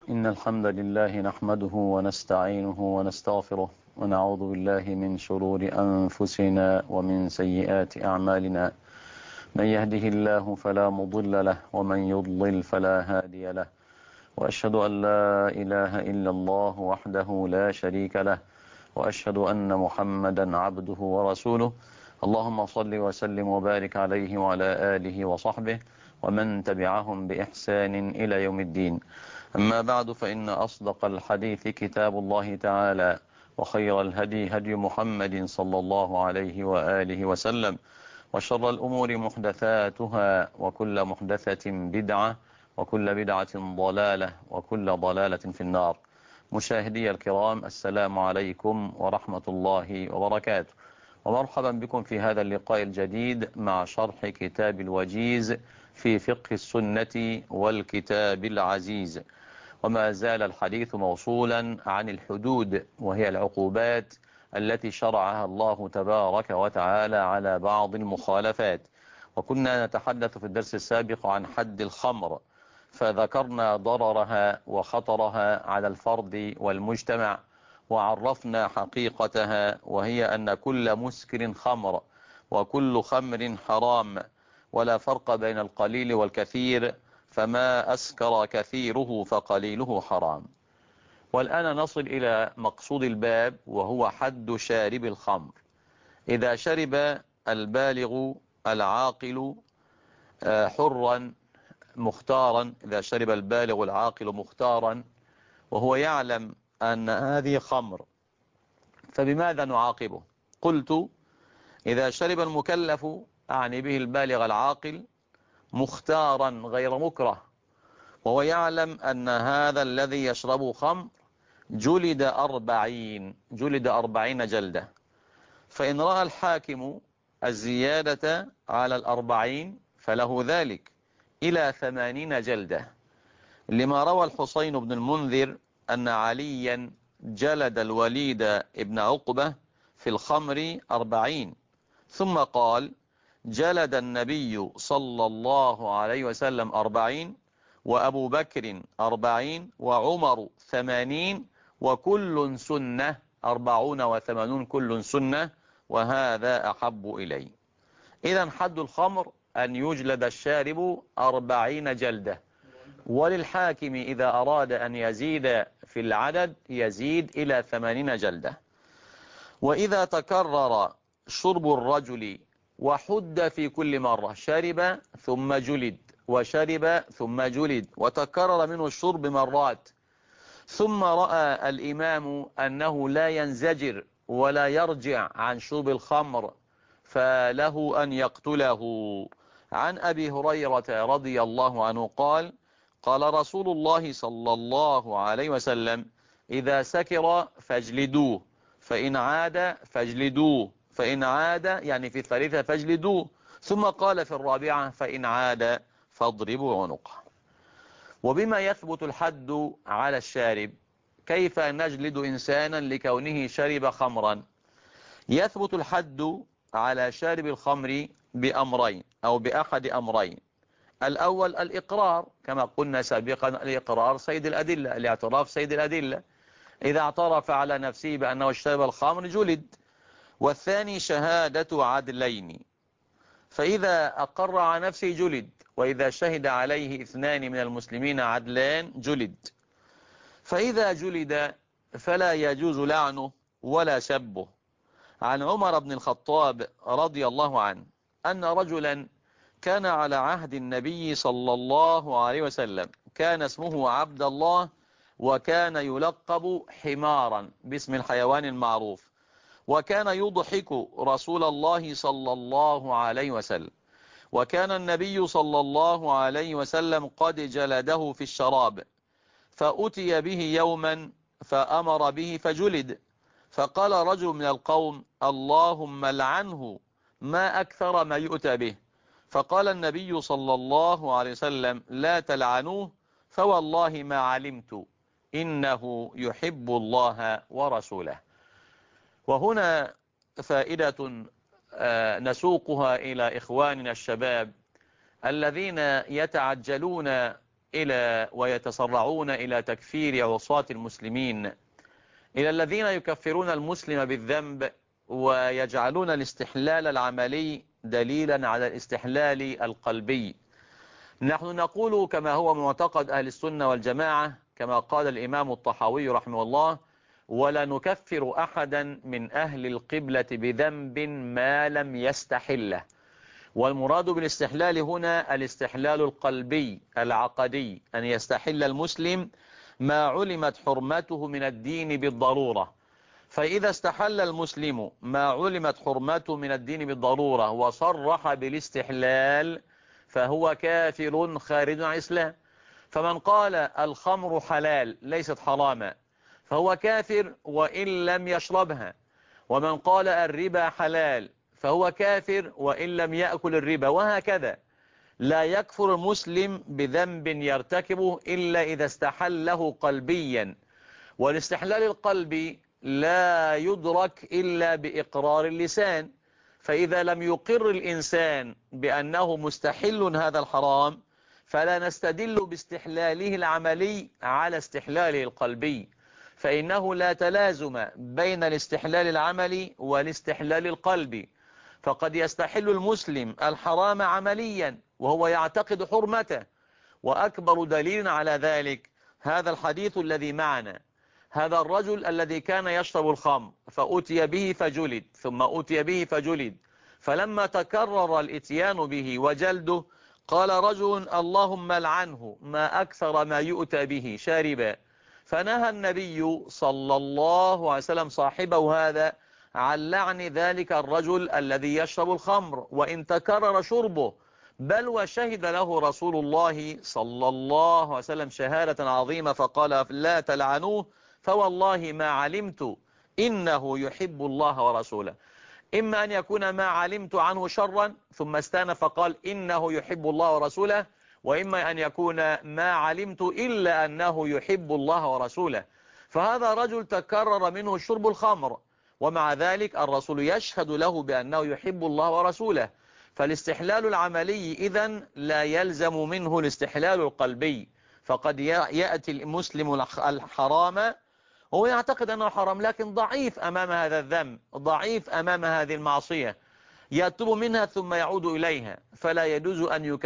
إن الحمد لله نحمده ونستعينه ونستغفره ونعوذ بالله من شرور أنفسنا ومن سيئات أعمالنا. من يهده الله فلا مضل له ومن يضلل فلا هادي له، وأشهد أن لا إله إلا الله وحده لا شريك له، وأشهد أن محمدا عبده ورسوله. اللهم صل وسلم وبارك عليه وعلى آله وصحبه ومن تبعهم بإحسان إلى يوم الدين. أما بعد، فإن أصدق الحديث كتاب الله تعالى، وخير الهدي هدي محمد صلى الله عليه وآله وسلم، وشر الأمور محدثاتها، وكل محدثة بدعة، وكل بدعة ضلالة، وكل ضلالة في النار. مشاهدي الكرام، السلام عليكم ورحمة الله وبركاته، ومرحبا بكم في هذا اللقاء الجديد مع شرح كتاب الوجيز في فقه السنة والكتاب العزيز. وما زال الحديث موصولا عن الحدود، وهي العقوبات التي شرعها الله تبارك وتعالى على بعض المخالفات. وكنا نتحدث في الدرس السابق عن حد الخمر، فذكرنا ضررها وخطرها على الفرد والمجتمع، وعرفنا حقيقتها، وهي أن كل مسكر خمر، وكل خمر حرام، ولا فرق بين القليل والكثير، فما أسكر كثيره فقليله حرام. والآن نصل إلى مقصود الباب، وهو حد شارب الخمر. إذا شرب البالغ العاقل حرا مختارا، إذا شرب البالغ العاقل مختارا وهو يعلم أن هذه خمر، فبماذا نعاقبه؟ قلت: إذا شرب المكلف، أعني به البالغ العاقل، مختارا غير مكره، وهو يعلم أن هذا الذي يشرب خمر جلد 40 جلدة. فإن رأى الحاكم الزيادة على 40 فله ذلك إلى 80 جلدة، لما روى الحسين بن المنذر أن عليا جلد الوليد ابن عقبة في الخمر 40، ثم قال: جلد النبي صلى الله عليه وسلم 40، وأبو بكر 40، وعمر 80، وكل سنة 40 و80 كل سنة، وهذا أحب إلي. إذن حد الخمر أن يجلد الشارب 40 جلدة، وللحاكم إذا أراد أن يزيد في العدد يزيد إلى 80 جلدة. وإذا تكرر شرب الرجل وحد في كل مرة، شرب ثم جلد وشرب ثم جلد وتكرر منه الشرب مرات، ثم رأى الإمام أنه لا ينزجر ولا يرجع عن شرب الخمر، فله أن يقتله. عن أبي هريرة رضي الله عنه قال: قال رسول الله صلى الله عليه وسلم: إذا سكر فاجلدوه، فإن عاد فاجلدوه، فإن عاد يعني في الثالثة فاجلدوه، ثم قال في الرابعة: فإن عاد فاضربوا عنقه. وبما يثبت الحد على الشارب؟ كيف نجلد إنسانا لكونه شرب خمرا؟ يثبت الحد على شارب الخمر بأمرين أو بأحد أمرين. الأول الإقرار، كما قلنا سابقا: الإقرار سيد الأدلة، الاعتراف سيد الأدلة. إذا اعترف على نفسه بأنه شرب الخمر جلد. والثاني شهادة عدلين، فإذا أقر على نفسه جلد، وإذا شهد عليه 2 من المسلمين عدلان جلد. فإذا جلد فلا يجوز لعنه ولا سبه. عن عمر بن الخطاب رضي الله عنه أن رجلا كان على عهد النبي صلى الله عليه وسلم، كان اسمه عبد الله، وكان يلقب حمارا باسم الحيوان المعروف، وكان يضحك رسول الله صلى الله عليه وسلم، وكان النبي صلى الله عليه وسلم قد جلده في الشراب، فأتي به يوما فأمر به فجلد، فقال رجل من القوم: اللهم لعنه، ما أكثر ما يؤتى به. فقال النبي صلى الله عليه وسلم: لا تلعنوه، فوالله ما علمت إنه يحب الله ورسوله. وهنا فائدة نسوقها إلى إخواننا الشباب الذين يتعجلون ويتسرعون إلى تكفير عصاة المسلمين، إلى الذين يكفرون المسلم بالذنب ويجعلون الاستحلال العملي دليلا على الاستحلال القلبي. نحن نقول كما هو معتقد أهل السنة والجماعة، كما قال الإمام الطحاوي رحمه الله: ولا نكفر أحدا من أهل القبلة بذنب ما لم يستحله. والمراد بالاستحلال هنا الاستحلال القلبي العقدي، أن يستحل المسلم ما علمت حرمته من الدين بالضرورة. فإذا استحل المسلم ما علمت حرمته من الدين بالضرورة وصرح بالاستحلال فهو كافر خارج عن الإسلام. فمن قال الخمر حلال ليست حراما فهو كافر وإن لم يشربها، ومن قال الربا حلال فهو كافر وإن لم يأكل الربا، وهكذا. لا يكفر المسلم بذنب يرتكبه إلا إذا استحله قلبيا، والاستحلال القلبي لا يدرك إلا بإقرار اللسان. فإذا لم يقر الإنسان بأنه مستحل هذا الحرام فلا نستدل باستحلاله العملي على استحلاله القلبي، فإنه لا تلازم بين الاستحلال العملي والاستحلال القلبي. فقد يستحل المسلم الحرام عمليا وهو يعتقد حرمته، وأكبر دليل على ذلك هذا الحديث الذي معنا. هذا الرجل الذي كان يشرب الخمر فأتي به فجلد، ثم أتي به فجلد، فلما تكرر الاتيان به وجلده قال رجل: اللهم لعنه، ما أكثر ما يؤتى به شاربا. فنهى النبي صلى الله عليه وسلم صاحبه هذا عن لعن ذلك الرجل الذي يشرب الخمر وإن تكرر شربه، بل وشهد له رسول الله صلى الله عليه وسلم شهادة عظيمة فقال: لا تلعنوه فوالله ما علمت إنه يحب الله ورسوله. إما أن يكون ما علمت عنه شرا ثم استانف فقال إنه يحب الله ورسوله، وإما أن يكون ما علمت إلا أنه يحب الله ورسوله. فهذا رجل تكرر منه شرب الخمر، ومع ذلك الرسول يشهد له بأنه يحب الله ورسوله. فالاستحلال العملي إذن لا يلزم منه الاستحلال القلبي. فقد يأتي المسلم الحرام هو يعتقد أنه حرام لكن ضعيف أمام هذا الذنب، ضعيف أمام هذه المعصية، يتوب منها ثم يعود إليها، فلا يجوز أن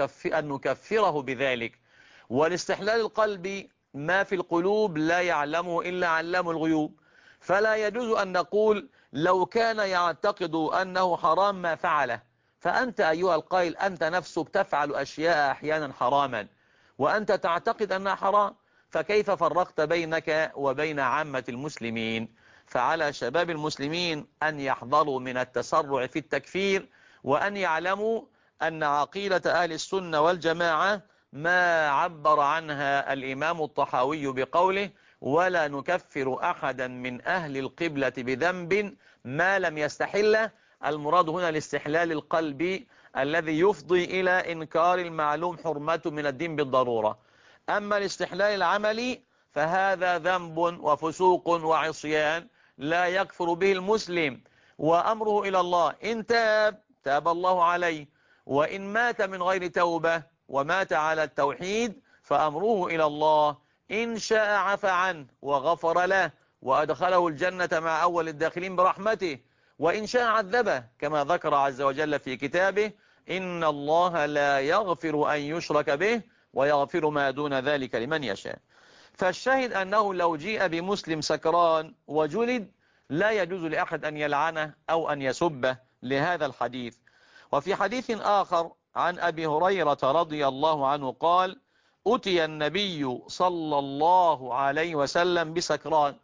نكفره بذلك. والاستحلال القلبي ما في القلوب لا يعلمه إلا علام الغيوب، فلا يجوز أن نقول لو كان يعتقد أنه حرام ما فعله. فأنت أيها القائل أنت نفسك تفعل أشياء أحيانا حراما وأنت تعتقد أنها حرام، فكيف فرقت بينك وبين عامة المسلمين؟ فعلى شباب المسلمين أن يحذروا من التسرع في التكفير، وأن يعلموا أن عقيدة أهل السنة والجماعة ما عبر عنها الإمام الطحاوي بقوله: ولا نكفر أحدا من أهل القبلة بذنب ما لم يستحله. المراد هنا الاستحلال القلبي الذي يفضي إلى إنكار المعلوم حرمته من الدين بالضرورة. أما الاستحلال العملي فهذا ذنب وفسوق وعصيان لا يكفر به المسلم، وأمره إلى الله. إن تاب الله عليه، وإن مات من غير توبة ومات على التوحيد فأمره إلى الله. إن شاء عفى عنه وغفر له وأدخله الجنة مع أول الداخلين برحمته، وإن شاء عذبه كما ذكر عز وجل في كتابه: إن الله لا يغفر أن يشرك به ويغفر ما دون ذلك لمن يشاء. فالشاهد أنه لو جيء بمسلم سكران وجلد لا يجوز لأحد أن يلعنه أو أن يسبه لهذا الحديث. وفي حديث آخر عن أبي هريرة رضي الله عنه قال: أتي النبي صلى الله عليه وسلم بسكران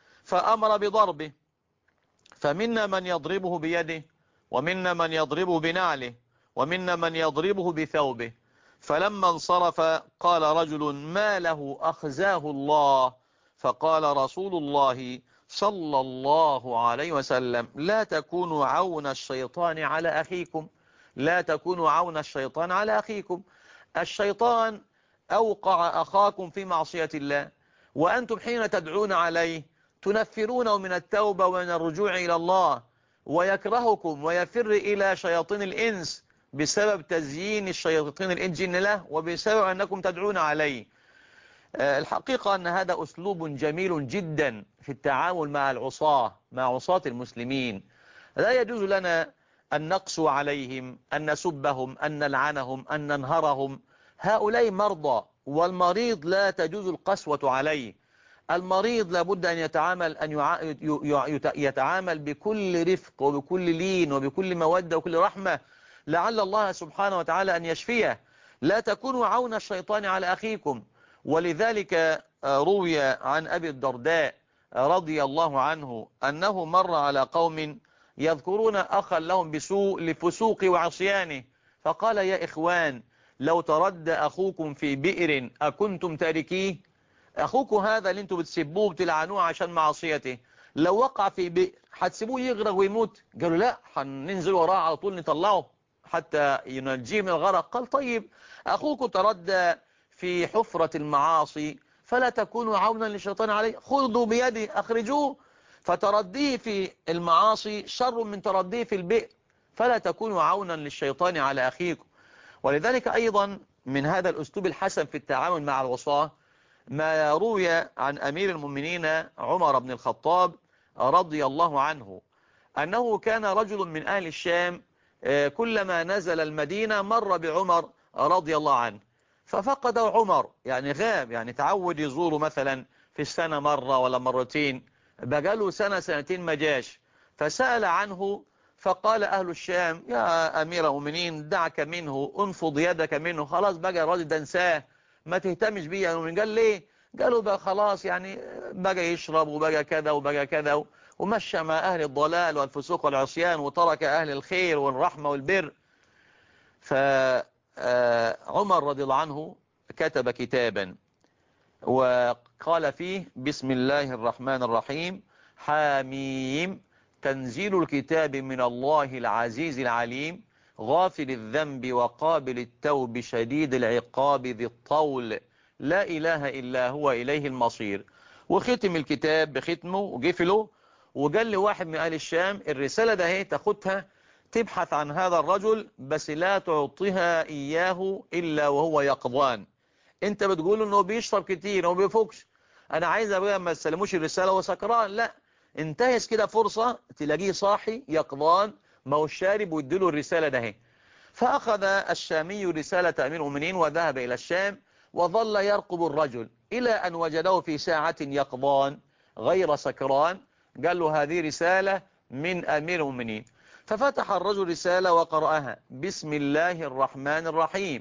فأمر بضربه، فمنا من يضربه بيده، ومنا من يضربه بنعله، ومنا من يضربه بثوبه. فلما انصرف قال رجل: ما له أخزاه الله؟ فقال رسول الله صلى الله عليه وسلم: لا تكونوا عون الشيطان على أخيكم، لا تكونوا عون الشيطان على أخيكم. الشيطان أوقع أخاكم في معصية الله، وأنتم حين تدعون عليه تنفرونه من التوبة ومن الرجوع إلى الله، ويكرهكم ويفر إلى شياطين الإنس بسبب تزيين الشياطين الجن له، وبسبب أنكم تدعون عليه. الحقيقة أن هذا أسلوب جميل جدا في التعامل مع العصاة، مع عصاة المسلمين. لا يجوز لنا أن نقسو عليهم، أن نسبهم، أن نلعنهم، أن ننهرهم. هؤلاء مرضى، والمريض لا تجوز القسوة عليه. المريض لابد أن يتعامل بكل رفق وبكل لين وبكل مودة وكل رحمة، لعل الله سبحانه وتعالى أن يشفيه. لا تكونوا عون الشيطان على أخيكم. ولذلك روي عن أبي الدرداء رضي الله عنه أنه مر على قوم يذكرون أخا لهم بسوء لفسوق وعصيانه، فقال: يا إخوان، لو ترد أخوكم في بئر أكنتم تاركيه؟ أخوكم هذا اللي انتم بتسبوه بتلعنوه عشان معصيته، لو وقع في بئر هتسيبوه يغرق ويموت؟ قالوا: لا، هننزل وراه على طول نطلعه حتى ينجيه من الغرق. قال: طيب، أخوكم تردى في حفرة المعاصي فلا تكونوا عونا للشيطان عليه، خذوا بيده أخرجوه. فترديه في المعاصي شر من ترديه في البئر، فلا تكونوا عونا للشيطان على أخيكم. ولذلك أيضا من هذا الأسلوب الحسن في التعامل مع العصاة ما روي عن أمير المؤمنين عمر بن الخطاب رضي الله عنه أنه كان رجل من أهل الشام كلما نزل المدينة مر بعمر رضي الله عنه، ففقد عمر، يعني غاب، يعني تعود يزوره مثلا في السنة مرة ولا مرتين، بقاله سنة سنتين ما جاش. فسأل عنه فقال أهل الشام: يا أمير المؤمنين، دعك منه، انفض يدك منه، خلاص بقى الراجل ده انساه، ما تهتمش بيه. يعني قال ليه؟ قالوا بقى خلاص، يعني بقى يشرب وبقى كذا وبقى كذا، ومشى مع أهل الضلال والفسوق والعصيان وترك أهل الخير والرحمة والبر. فعمر رضي الله عنه كتب كتابا وقال فيه: بسم الله الرحمن الرحيم، حاميم، تنزيل الكتاب من الله العزيز العليم، غافل الذنب وقابل التوب شديد العقاب ذي الطول، لا إله إلا هو إليه المصير. وختم الكتاب بختمه وقفله، وقال لي واحد من أهل الشام: الرسالة ده هي تاخدها تبحث عن هذا الرجل، بس لا تعطيها إياه إلا وهو يقظان. انت بتقول انه بيشرب كتير وما بيفوقش، انا عايز ابقى ما تسلموش الرسالة وسكران، لا، انتهز كده فرصة تلاقيه صاحي يقظان ما هو شارب ويديله الرسالة ده هي. فأخذ الشامي رسالة أمير المؤمنين وذهب إلى الشام، وظل يرقب الرجل إلى أن وجده في ساعة يقظان غير سكران. قال له: هذه رسالة من أمير المؤمنين. ففتح الرجل رسالة وقرأها: بسم الله الرحمن الرحيم،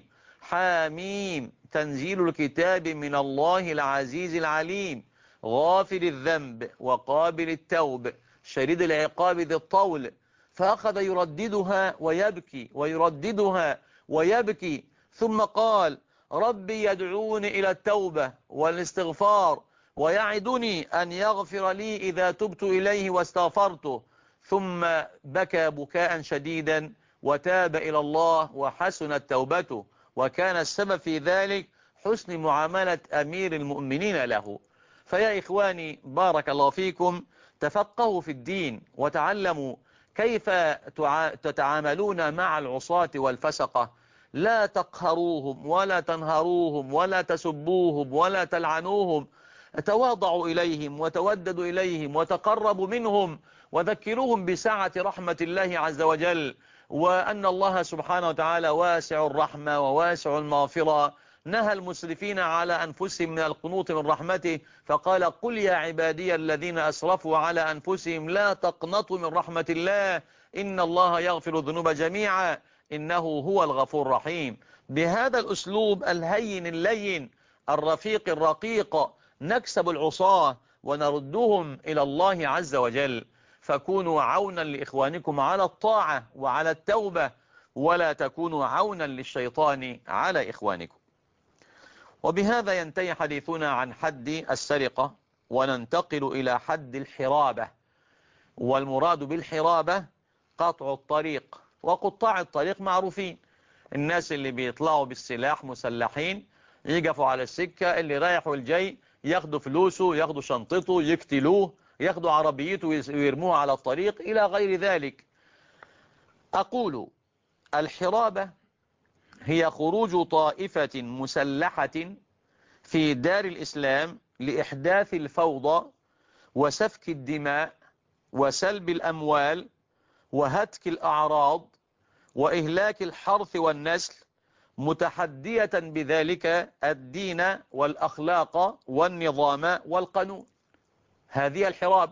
حاميم، تنزيل الكتاب من الله العزيز العليم، غافل الذنب وقابل التوب شديد العقاب ذي الطول. فأخذ يرددها ويبكي ويرددها ويبكي، ثم قال: ربي يدعوني إلى التوبة والاستغفار، ويعدني أن يغفر لي إذا تبت إليه واستغفرته. ثم بكى بكاء شديدا وتاب إلى الله وحسنت توبته، وكان السبب في ذلك حسن معاملة أمير المؤمنين له. فيا إخواني، بارك الله فيكم، تفقهوا في الدين وتعلموا كيف تتعاملون مع العصاة والفسقة. لا تقهروهم ولا تنهروهم ولا تسبوهم ولا تلعنوهم، تواضعوا إليهم وتوددوا إليهم وتقربوا منهم، وذكروهم بسعة رحمة الله عز وجل، وأن الله سبحانه وتعالى واسع الرحمة وواسع المغفرة. نهى المسرفين على أنفسهم من القنوط من رحمته، فقال: قل يا عبادي الذين أسرفوا على أنفسهم لا تقنطوا من رحمة الله، إن الله يغفر الذنوب جميعا إنه هو الغفور الرحيم. بهذا الأسلوب الهين اللين الرفيق الرقيق نكسب العصاة ونردهم إلى الله عز وجل. فكونوا عونا لإخوانكم على الطاعة وعلى التوبة، ولا تكونوا عونا للشيطان على إخوانكم. وبهذا ينتهي حديثنا عن حد السرقة، وننتقل إلى حد الحرابة. والمراد بالحرابة قطع الطريق، وقطاع الطريق معروفين، الناس اللي بيطلعوا بالسلاح مسلحين يقفوا على السكة، اللي رايح والجاي ياخدوا فلوسه، ياخدوا شنطته، يقتلوه، ياخدوا عربيته ويرموها على الطريق إلى غير ذلك. أقول: الحرابة هي خروج طائفة مسلحة في دار الإسلام لإحداث الفوضى وسفك الدماء وسلب الأموال وهتك الأعراض وإهلاك الحرث والنسل، متحدية بذلك الدين والأخلاق والنظام والقانون. هذه الحراب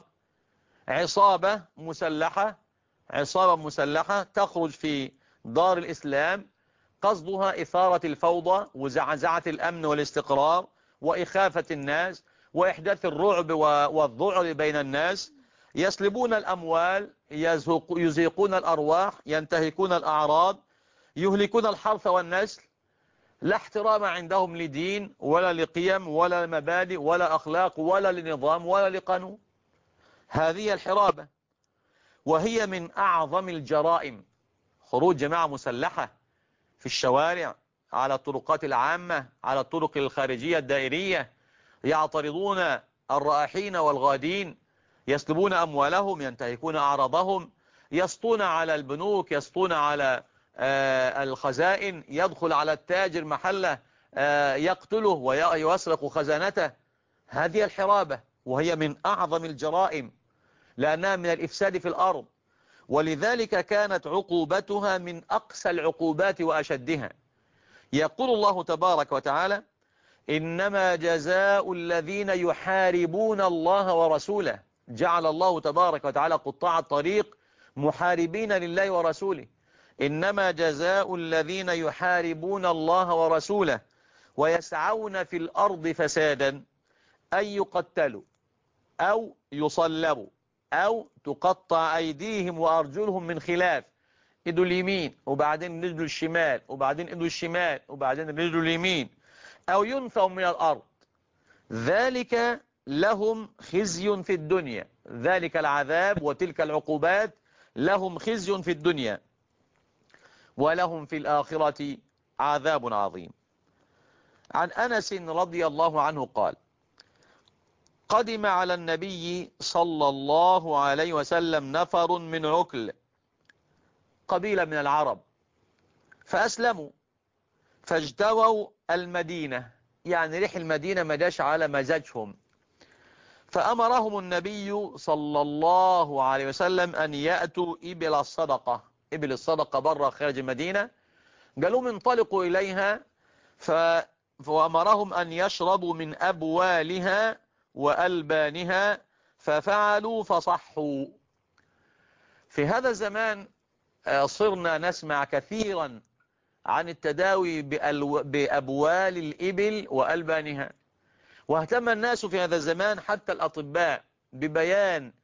عصابة مسلحة تخرج في دار الإسلام، قصدها إثارة الفوضى وزعزعة الأمن والاستقرار وإخافة الناس وإحداث الرعب والذعر بين الناس. يسلبون الأموال، يزيقون الأرواح، ينتهكون الأعراض، يهلكون الحرث والنسل. لا احترام عندهم لدين ولا لقيم ولا مبادئ ولا أخلاق ولا لنظام ولا لقانون. هذه الحرابة، وهي من أعظم الجرائم. خروج جماعة مسلحة في الشوارع، على الطرقات العامة، على الطرق الخارجية الدائرية، يعترضون الرائحين والغادين، يسلبون أموالهم، ينتهكون أعراضهم، يسطون على البنوك، يسطون على الخزائن، يدخل على التاجر محله يقتله ويسرق خزانته. هذه الحرابة، وهي من أعظم الجرائم لأنها من الإفساد في الأرض، ولذلك كانت عقوبتها من أقسى العقوبات وأشدها. يقول الله تبارك وتعالى: إنما جزاء الذين يحاربون الله ورسوله. جعل الله تبارك وتعالى قطاع الطريق محاربين لله ورسوله. إنما جزاء الذين يحاربون الله ورسوله ويسعون في الأرض فسادا أن يقتلوا أو يصلبوا أو تقطع أيديهم وأرجلهم من خلاف، إيده اليمين وبعدين رجله الشمال وبعدين إيده الشمال وبعدين رجله اليمين، أو ينفوا من الأرض. ذلك لهم خزي في الدنيا، ذلك العذاب وتلك العقوبات لهم خزي في الدنيا ولهم في الآخرة عذاب عظيم. عن أنس رضي الله عنه قال: قدم على النبي صلى الله عليه وسلم نفر من عكل، قبيلة من العرب، فأسلموا فاجتووا المدينة، يعني ريح المدينة ما جاش على مزاجهم، فأمرهم النبي صلى الله عليه وسلم أن يأتوا إبل الصدقة. إبل الصدقة برا خارج المدينة، قالوا انطلقوا إليها، فأمرهم أن يشربوا من أبوالها وألبانها، ففعلوا فصحوا. في هذا الزمان صرنا نسمع كثيرا عن التداوي بأبوال الإبل وألبانها، واهتم الناس في هذا الزمان حتى الأطباء ببيان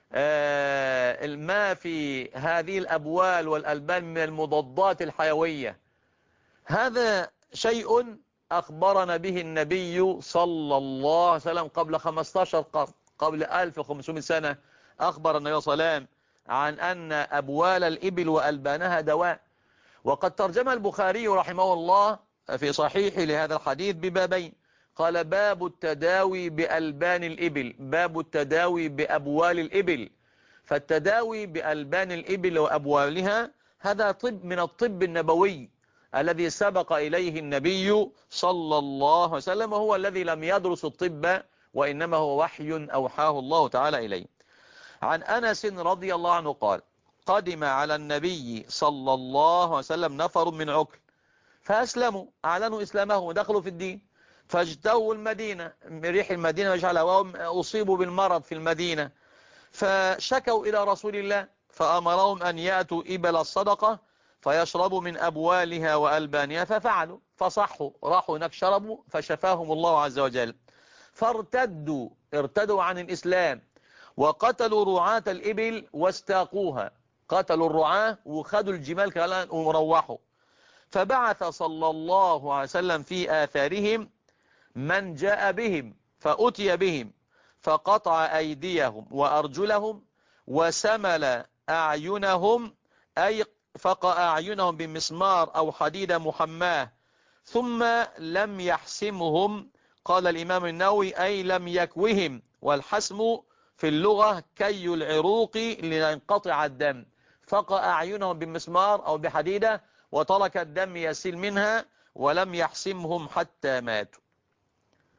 ما في هذه الأبوال والألبان من المضادات الحيوية. هذا شيء أخبرنا به النبي صلى الله عليه وسلم قبل 15 قرن، قبل 1500 سنة. أخبر النبي صلى الله عليه وسلم عن أن أبوال الإبل وألبانها دواء. وقد ترجم البخاري رحمه الله في صحيح لهذا الحديث ببابين، قال: باب التداوي بألبان الإبل، باب التداوي بأبوال الإبل. فالتداوي بألبان الإبل وأبوالها هذا طب من الطب النبوي الذي سبق إليه النبي صلى الله عليه وسلم، وهو الذي لم يدرس الطب، وإنما هو وحي أوحاه الله تعالى إليه. عن أنس رضي الله عنه قال: قدم على النبي صلى الله عليه وسلم نفر من عكل فأسلموا، أعلنوا إسلامهم ودخلوا في الدين، فاجتووا المدينة، ريح المدينة وجعلها، وهم أصيبوا بالمرض في المدينة، فشكوا إلى رسول الله فأمرهم أن يأتوا إبل الصدقة فيشربوا من أبوالها وألبانها، ففعلوا فصحوا، راحوا هناك شربوا فشفاهم الله عز وجل. ارتدوا عن الإسلام وقتلوا رعاة الإبل واستاقوها، قتلوا الرعاة وخدوا الجمال كمان وروحوا. فبعث صلى الله عليه وسلم في آثارهم من جاء بهم، فأتي بهم فقطع أيديهم وأرجلهم وسمل أعينهم، أي فقع أعينهم بمسمار أو حديدة محماة، ثم لم يحسمهم. قال الإمام النووي: أي لم يكوهم، والحسم في اللغة كي العروق لينقطع الدم. فقع أعينهم بمسمار أو بحديدة وترك الدم يسيل منها، ولم يحسمهم حتى ماتوا.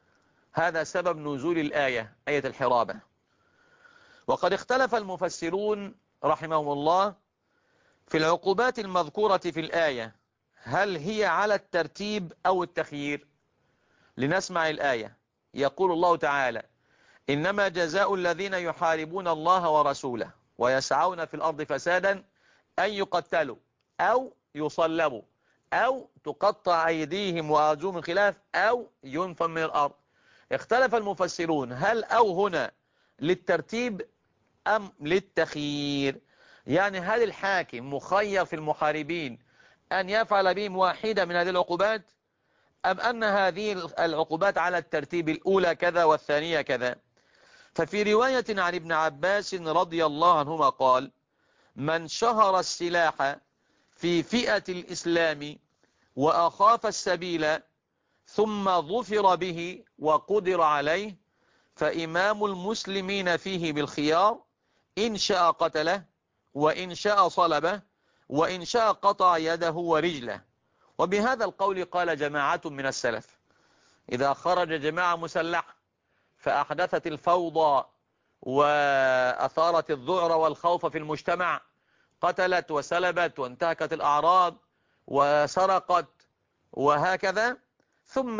هذا سبب نزول الآية، آية الحرابة. وقد اختلف المفسرون رحمهم الله في العقوبات المذكورة في الآية، هل هي على الترتيب أو التخيير؟ لنسمع الآية. يقول الله تعالى: إنما جزاء الذين يحاربون الله ورسوله ويسعون في الأرض فسادا أن يقتلوا أو يصلبوا أو تقطع أيديهم وأرجلهم من خلاف أو ينفوا من الأرض. اختلف المفسرون هل أو هنا للترتيب أم للتخيير؟ يعني هل الحاكم مخير في المحاربين أن يفعل بهم واحدة من هذه العقوبات، أم أن هذه العقوبات على الترتيب، الأولى كذا والثانية كذا؟ ففي رواية عن ابن عباس رضي الله عنهما قال: من شهر السلاح في فئة الإسلام وأخاف السبيل ثم ظفر به وقدر عليه فإمام المسلمين فيه بالخيار، إن شاء قتله وإن شاء صلبه وإن شاء قطع يده ورجله. وبهذا القول قال جماعة من السلف: إذا خرج جماعة مسلحة فأحدثت الفوضى وأثارت الذعر والخوف في المجتمع، قتلت وسلبت وانتهكت الأعراض وسرقت وهكذا، ثم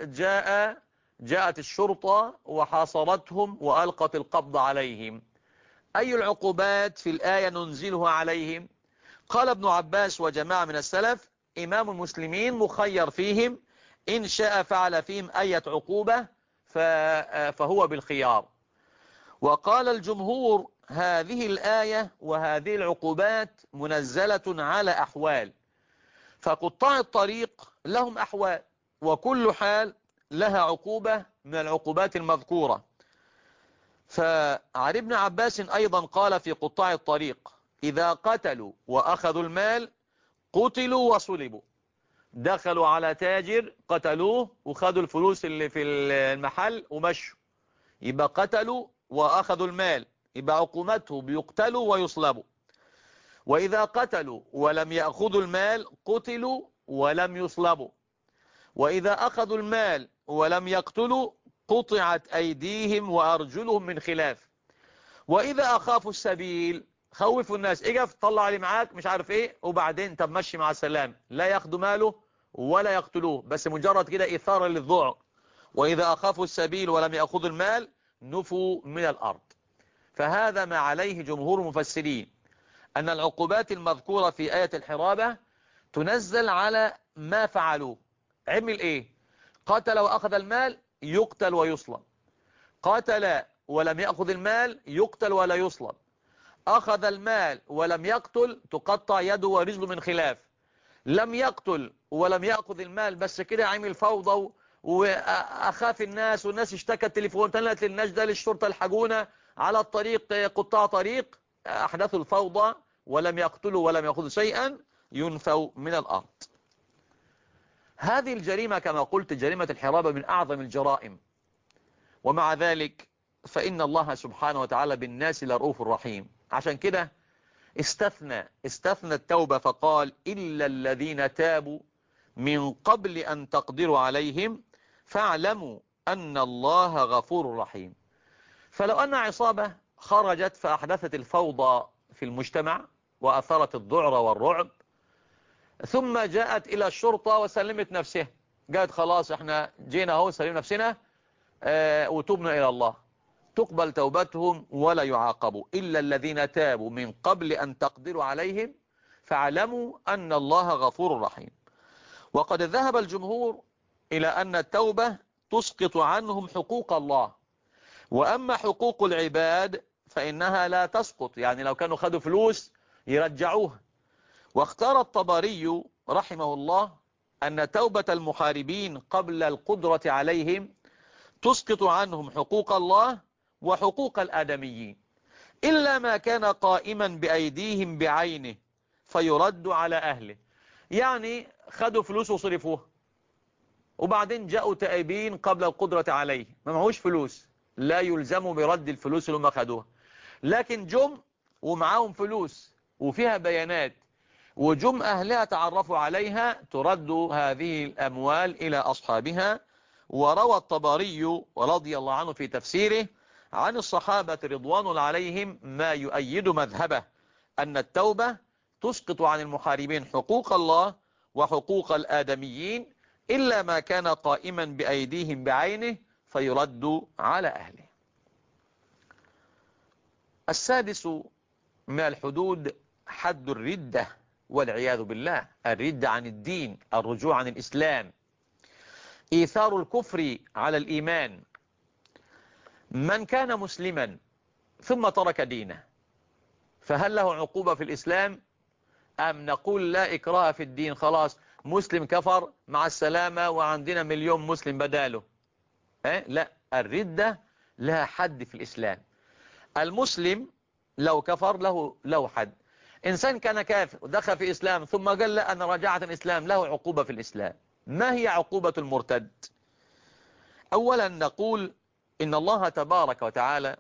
جاءت الشرطة وحاصرتهم وألقت القبض عليهم، أي العقوبات في الآية ننزلها عليهم؟ قال ابن عباس وجماعة من السلف: إمام المسلمين مخير فيهم، إن شاء فعل فيهم أية عقوبة فهو بالخيار. وقال الجمهور: هذه الآية وهذه العقوبات منزلة على أحوال، فقطاع الطريق لهم أحوال، وكل حال لها عقوبة من العقوبات المذكورة. فعن ابن عباس أيضا قال في قطاع الطريق: إذا قتلوا وأخذوا المال قتلوا وصلبوا. دخلوا على تاجر قتلوه وخذوا الفلوس اللي في المحل ومشوا، يبقى قتلوا وأخذوا المال، يبقى عقوبته بيقتلوا ويصلبوا. وإذا قتلوا ولم يأخذوا المال قتلوا ولم يصلبوا. وإذا أخذوا المال ولم يقتلوا قطعت أيديهم وأرجلهم من خلاف. وإذا أخافوا السبيل، خوفوا الناس، اجف طلع اللي معاك مش عارف ايه، وبعدين طب مشي مع السلام، لا ياخدوا ماله ولا يقتلوه، بس مجرد كده إثارة للذعر. وإذا أخافوا السبيل ولم يأخذوا المال نفوا من الأرض. فهذا ما عليه جمهور المفسرين، أن العقوبات المذكورة في آية الحرابة تنزل على ما فعلوه. عمل ايه؟ قتل وأخذ المال يقتل ويصلب، قتل ولم يأخذ المال يقتل ولا يصلب، أخذ المال ولم يقتل تقطع يده ورجله من خلاف، لم يقتل ولم يأخذ المال بس كده عمل فوضى وأخاف الناس والناس اشتكت تليفون تنلت للنجدة للشرطة الحجونة على الطريق، قطاع طريق أحدثوا الفوضى ولم يقتلوا ولم يأخذوا شيئا ينفوا من الأرض. هذه الجريمة كما قلت جريمة الحرابة من أعظم الجرائم، ومع ذلك فإن الله سبحانه وتعالى بالناس لرؤوف رحيم. عشان كده استثنى التوبة فقال: إلا الذين تابوا من قبل أن تقدروا عليهم فاعلموا أن الله غفور رحيم. فلو أن عصابة خرجت فأحدثت الفوضى في المجتمع وأثرت الذعر والرعب، ثم جاءت إلى الشرطة وسلمت نفسها، قالت خلاص احنا جينا اهو سلمنا نفسنا وتوبنا إلى الله، تقبل توبتهم ولا يعاقبوا. إلا الذين تابوا من قبل أن تقدروا عليهم فاعلموا أن الله غفور رحيم. وقد ذهب الجمهور إلى أن التوبة تسقط عنهم حقوق الله، وأما حقوق العباد فإنها لا تسقط، يعني لو كانوا خدوا فلوس يرجعوها. واختار الطبري رحمه الله أن توبة المحاربين قبل القدرة عليهم تسقط عنهم حقوق الله وحقوق الآدميين، إلا ما كان قائما بأيديهم بعينه فيرد على أهله. يعني خدوا فلوس وصرفوها وبعدين جاءوا تائبين قبل القدرة عليه، ما معهوش فلوس، لا يلزموا برد الفلوس اللي هم خدوها، لكن جم ومعاهم فلوس وفيها بيانات وجم أهلها تعرفوا عليها، ترد هذه الأموال إلى أصحابها وروى الطبري رضي الله عنه في تفسيره عن الصحابة رضوان عليهم ما يؤيد مذهبه أن التوبة تسقط عن المحاربين حقوق الله وحقوق الآدميين إلا ما كان قائما بأيديهم بعينه فيرد على أهله. السادس من الحدود حد الردة والعياذ بالله، الردة عن الدين، الرجوع عن الإسلام، إيثار الكفر على الإيمان. من كان مسلما ثم ترك دينه فهل له عقوبة في الإسلام، أم نقول لا إكراه في الدين، خلاص مسلم كفر مع السلامة وعندنا مليون مسلم بداله؟ لا، الردة لها حد في الإسلام. المسلم لو كفر له حد. إنسان كان كافر ودخل في إسلام ثم قال لا أنا رجعت الإسلام، له عقوبة في الإسلام. ما هي عقوبة المرتد؟ أولا نقول إن الله تبارك وتعالى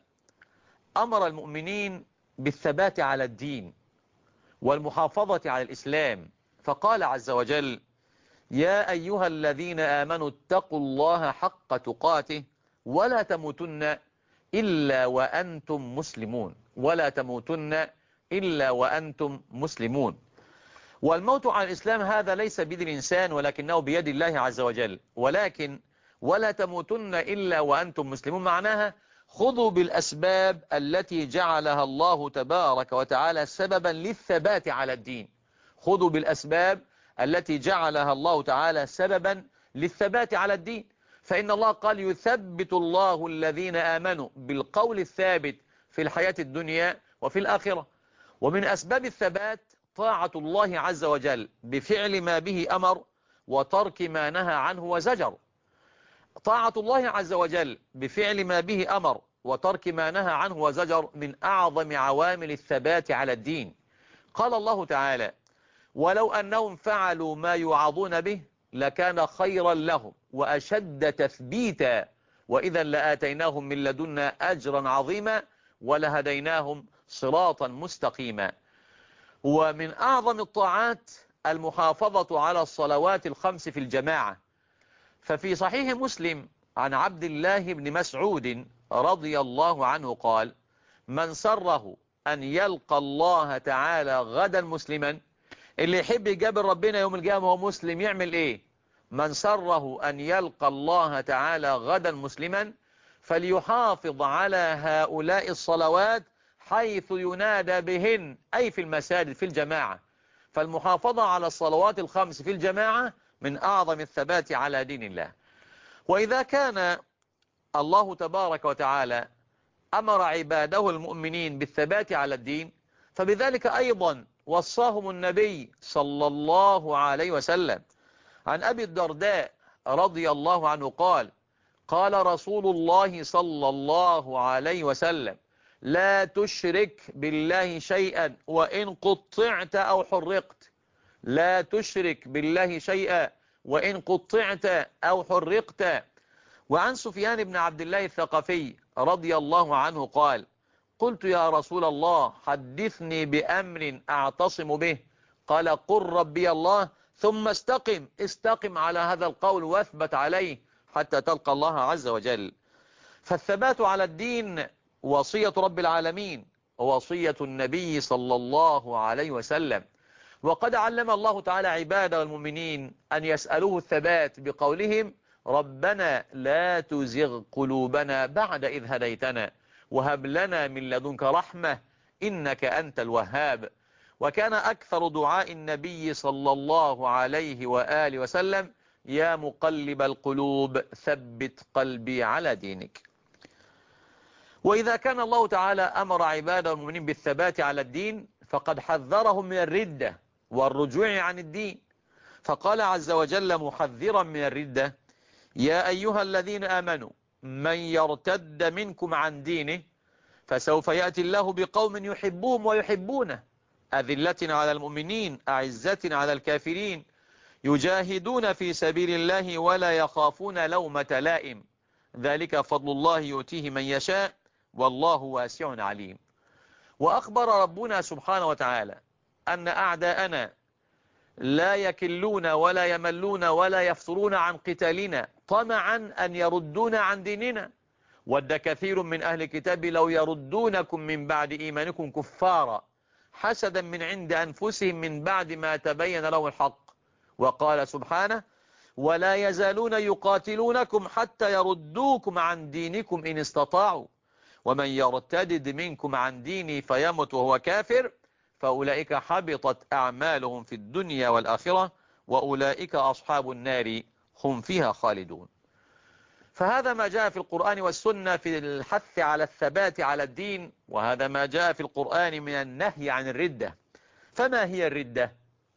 أمر المؤمنين بالثبات على الدين والمحافظة على الإسلام، فقال عز وجل: يا أيها الذين آمنوا اتقوا الله حق تقاته ولا تموتن إلا وأنتم مسلمون، ولا تموتن إلا وأنتم مسلمون. والموت على الإسلام هذا ليس بيد الإنسان ولكنه بيد الله عز وجل، ولكن ولا تموتن إلا وأنتم مسلمون معناها خذوا بالأسباب التي جعلها الله تبارك وتعالى سببا للثبات على الدين. خذوا بالأسباب التي جعلها الله تعالى سببا للثبات على الدين، فإن الله قال: يثبت الله الذين آمنوا بالقول الثابت في الحياة الدنيا وفي الآخرة. ومن أسباب الثبات طاعة الله عز وجل بفعل ما به أمر وترك ما نهى عنه وزجر. طاعة الله عز وجل بفعل ما به أمر وترك ما نهى عنه وزجر من أعظم عوامل الثبات على الدين. قال الله تعالى: ولو أنهم فعلوا ما يوعظون به لكان خيرا لهم وأشد تثبيتا وإذا لآتيناهم من لدنا أجرا عظيما ولهديناهم صراطا مستقيما. ومن أعظم الطاعات المحافظة على الصلوات الخمس في الجماعة، ففي صحيح مسلم عن عبد الله بن مسعود رضي الله عنه قال: من سره أن يلقى الله تعالى غدا مسلما، اللي يحب يقابل ربنا يوم القيامة وهو مسلم يعمل ايه؟ من سره أن يلقى الله تعالى غدا مسلما فليحافظ على هؤلاء الصلوات حيث ينادى بهن، أي في المساجد في الجماعة. فالمحافظة على الصلوات الخمس في الجماعة من أعظم الثبات على دين الله. وإذا كان الله تبارك وتعالى أمر عباده المؤمنين بالثبات على الدين، فبذلك أيضا وصاهم النبي صلى الله عليه وسلم. عن أبي الدرداء رضي الله عنه قال: قال رسول الله صلى الله عليه وسلم: لا تشرك بالله شيئا وإن قطعت أو حرقت. لا تشرك بالله شيئا وإن قطعت أو حرقت. وعن سفيان بن عبد الله الثقفي رضي الله عنه قال: قلت يا رسول الله حدثني بأمر أعتصم به. قال: قل ربي الله ثم استقم على هذا القول واثبت عليه حتى تلقى الله عز وجل. فالثبات على الدين وصية رب العالمين ووصية النبي صلى الله عليه وسلم. وقد علم الله تعالى عباده المؤمنين أن يسألوه الثبات بقولهم: ربنا لا تزغ قلوبنا بعد إذ هديتنا وهب لنا من لدنك رحمة إنك أنت الوهاب. وكان أكثر دعاء النبي صلى الله عليه وآله وسلم: يا مقلب القلوب ثبت قلبي على دينك. وإذا كان الله تعالى أمر عباده المؤمنين بالثبات على الدين فقد حذرهم من الردة والرجوع عن الدين، فقال عز وجل محذرا من الردة: يا أيها الذين آمنوا من يرتد منكم عن دينه فسوف يأتي الله بقوم يحبهم ويحبونه أذلة على المؤمنين أعزة على الكافرين يجاهدون في سبيل الله ولا يخافون لومة لائم ذلك فضل الله يؤتيه من يشاء والله واسع عليم. وأخبر ربنا سبحانه وتعالى أن أعداءنا لا يكلون ولا يملون ولا يفترون عن قتالنا طمعا أن يردونا عن ديننا. ود كثير من أهل الكتاب لو يردونكم من بعد إيمانكم كفارا حسدا من عند أنفسهم من بعد ما تبين لهم الحق. وقال سبحانه ولا يزالون يقاتلونكم حتى يردوكم عن دينكم إن استطاعوا ومن يرتدد منكم عن ديني فيمت وهو كافر فأولئك حبطت أعمالهم في الدنيا والآخرة وأولئك أصحاب النار هم فيها خالدون. فهذا ما جاء في القرآن والسنة في الحث على الثبات على الدين، وهذا ما جاء في القرآن من النهي عن الردة. فما هي الردة؟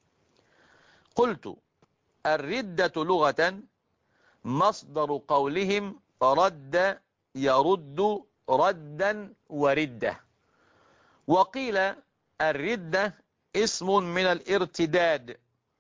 قلت الردة لغة مصدر قولهم رد يرد ردا وردة. وقيل الردة اسم من الارتداد،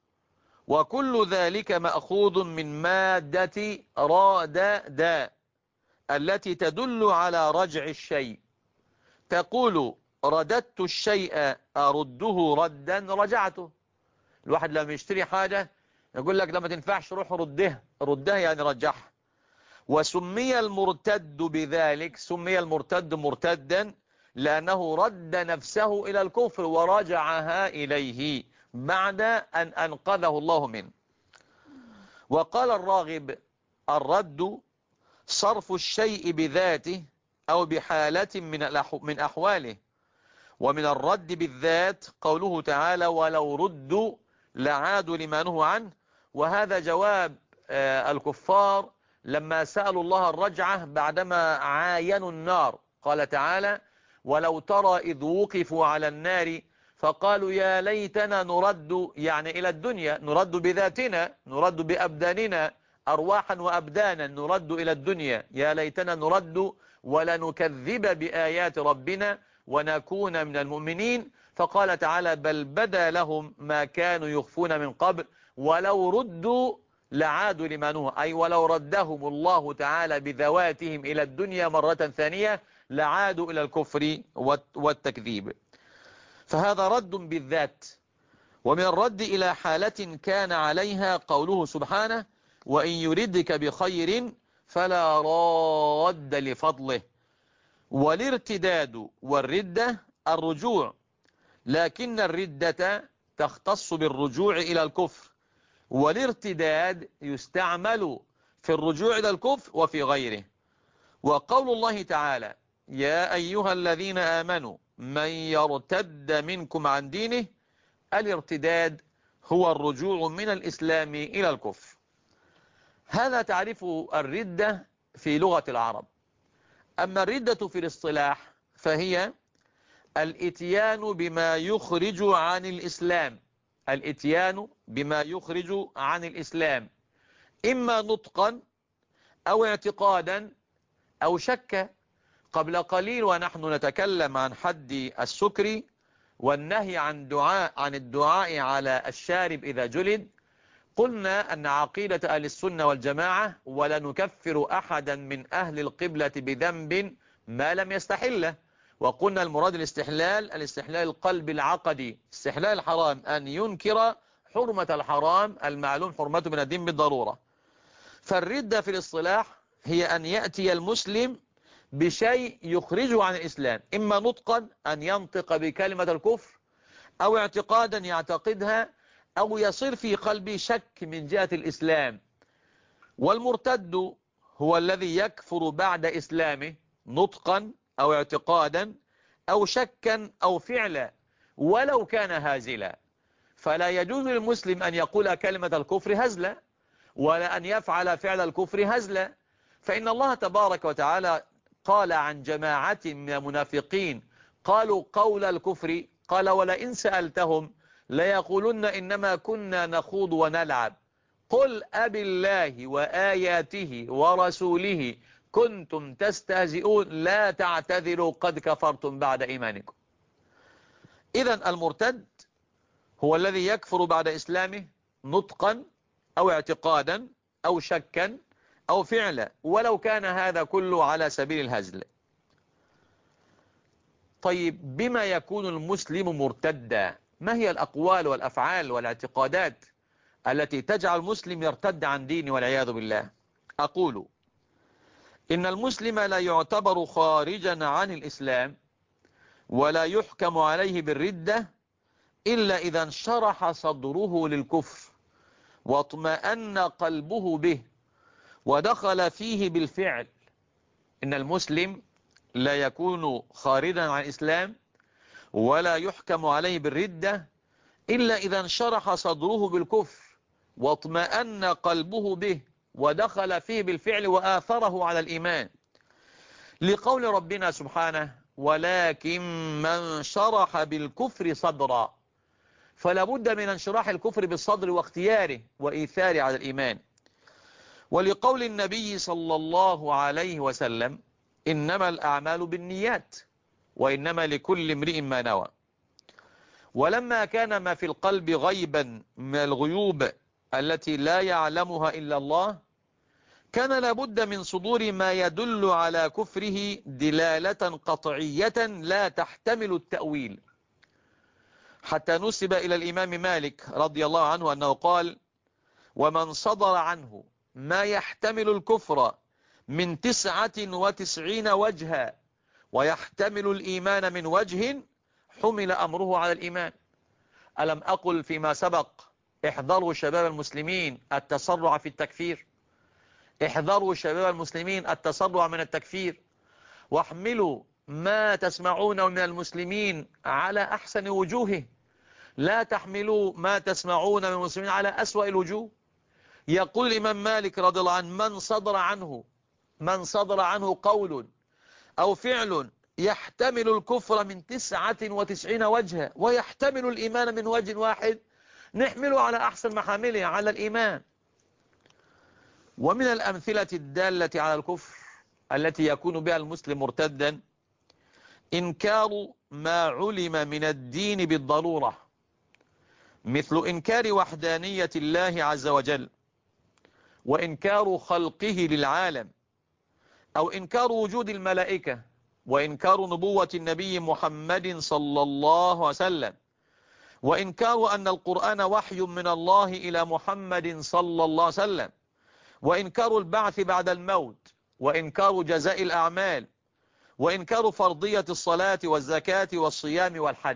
وكل ذلك مأخوذ من مادة راد دا التي تدل على رجع الشيء. تقول رددت الشيء أرده ردا رجعته. الواحد لما يشتري حاجة يقول لك لما تنفعش روح ردها يعني رجعها. وسمي المرتد بذلك، سمي المرتد مرتدا لأنه رد نفسه إلى الكفر ورجعها إليه بعد أن أنقذه الله منه. وقال الراغب الرد صرف الشيء بذاته أو بحالة من أحواله. ومن الرد بالذات قوله تعالى ولو ردوا لعادوا لما نهوا عنه، وهذا جواب الكفار لما سألوا الله الرجعة بعدما عاينوا النار. قال تعالى ولو ترى إذ وقفوا على النار فقالوا يا ليتنا نرد، يعني إلى الدنيا، نرد بذاتنا، نرد بأبداننا، أرواحا وأبدانا نرد إلى الدنيا، يا ليتنا نرد ولا نكذب بآيات ربنا ونكون من المؤمنين. فقال تعالى بل بدا لهم ما كانوا يخفون من قبل ولو ردوا لعادوا لما نهوا، أي ولو ردهم الله تعالى بذواتهم إلى الدنيا مرة ثانية لعادوا إلى الكفر والتكذيب. فهذا رد بالذات. ومن الرد إلى حالة كان عليها قوله سبحانه وإن يردك بخير فلا راد لفضله. والارتداد والردة الرجوع، لكن الردة تختص بالرجوع إلى الكفر، والارتداد يستعمل في الرجوع إلى الكفر وفي غيره. وقول الله تعالى يا أيها الذين آمنوا من يرتد منكم عن دينه، الارتداد هو الرجوع من الإسلام إلى الكفر. هذا تعريف الردة في لغة العرب. أما الردة في الاصطلاح فهي الاتيان بما يخرج عن الإسلام، الاتيان بما يخرج عن الإسلام إما نطقا أو اعتقادا أو شكا. قبل قليل ونحن نتكلم عن حد السكر والنهي عن الدعاء على الشارب إذا جلد، قلنا أن عقيدة أهل السنة والجماعة ولا نكفر أحدا من أهل القبلة بذنب ما لم يستحله. وقلنا المراد الاستحلال القلب العقدي، استحلال الحرام أن ينكر حرمة الحرام المعلوم حرمته من الدين بالضرورة. فالردة في الاصطلاح هي أن يأتي المسلم بشيء يخرجه عن الإسلام، إما نطقا أن ينطق بكلمة الكفر، أو اعتقادا يعتقدها، أو يصير في قلبه شك من جهة الإسلام. والمرتد هو الذي يكفر بعد إسلامه نطقا أو اعتقادا أو شكا أو فعلا ولو كان هازلا. فلا يجوز للمسلم أن يقول كلمة الكفر هزلا ولا أن يفعل فعل الكفر هزلا. فإن الله تبارك وتعالى قال عن جماعة من المنافقين قالوا قول الكفر، قال ولئن سألتهم ليقولن إنما كنا نخوض ونلعب قل أبي الله وآياته ورسوله كنتم تستهزئون لا تعتذروا قد كفرتم بعد إيمانكم. إذن المرتد هو الذي يكفر بعد إسلامه نطقا أو اعتقادا أو شكا أو فعلا ولو كان هذا كله على سبيل الهزل. طيب بما يكون المسلم مرتدا؟ ما هي الأقوال والأفعال والاعتقادات التي تجعل المسلم يرتد عن دينه والعياذ بالله؟ أقول إن المسلم لا يعتبر خارجا عن الإسلام ولا يحكم عليه بالردة إلا إذا انشرح صدره للكفر واطمأن قلبه به ودخل فيه بالفعل. إن المسلم لا يكون خارجا عن الإسلام ولا يحكم عليه بالردة إلا إذا انشرح صدره بالكفر واطمأن قلبه به ودخل فيه بالفعل وآثره على الإيمان، لقول ربنا سبحانه ولكن من شرح بالكفر صدرا، فلا بد من انشراح الكفر بالصدر واختياره وإيثاره على الإيمان، ولقول النبي صلى الله عليه وسلم إنما الأعمال بالنيات وإنما لكل امرئ ما نوى. ولما كان ما في القلب غيبا من الغيوب التي لا يعلمها إلا الله، كان لابد من صدور ما يدل على كفره دلالة قطعية لا تحتمل التأويل، حتى نسب إلى الإمام مالك رضي الله عنه أنه قال ومن صدر عنه ما يحتمل الكفر من 99 وجها ويحتمل الإيمان من وجه حمل أمره على الإيمان. ألم أقل فيما سبق احذروا شباب المسلمين التسرع في التكفير، احذروا شباب المسلمين التسرع من التكفير، واحملوا ما تسمعونه من المسلمين على أحسن وجوهه، لا تحملوا ما تسمعون من المسلمين على أسوأ الوجوه. يقول الإمام مالك رضي الله عنه من صدر عنه قول أو فعل يحتمل الكفر من 99 وجها ويحتمل الإيمان من وجه واحد، نحمله على أحسن محامله على الإيمان. ومن الأمثلة الدالة على الكفر التي يكون بها المسلم مرتدا إنكار ما علم من الدين بالضرورة، مثل إنكار وحدانية الله عز وجل، وإنكار خلقه للعالم، أو إنكار وجود الملائكة، وإنكار نبوة النبي محمد صلى الله عليه وسلم، وإنكار أن القرآن وحي من الله إلى محمد صلى الله عليه وسلم، وإنكار البعث بعد الموت، وإنكار جزاء الأعمال، وإنكار فرضية الصلاة والزكاة والصيام والحج.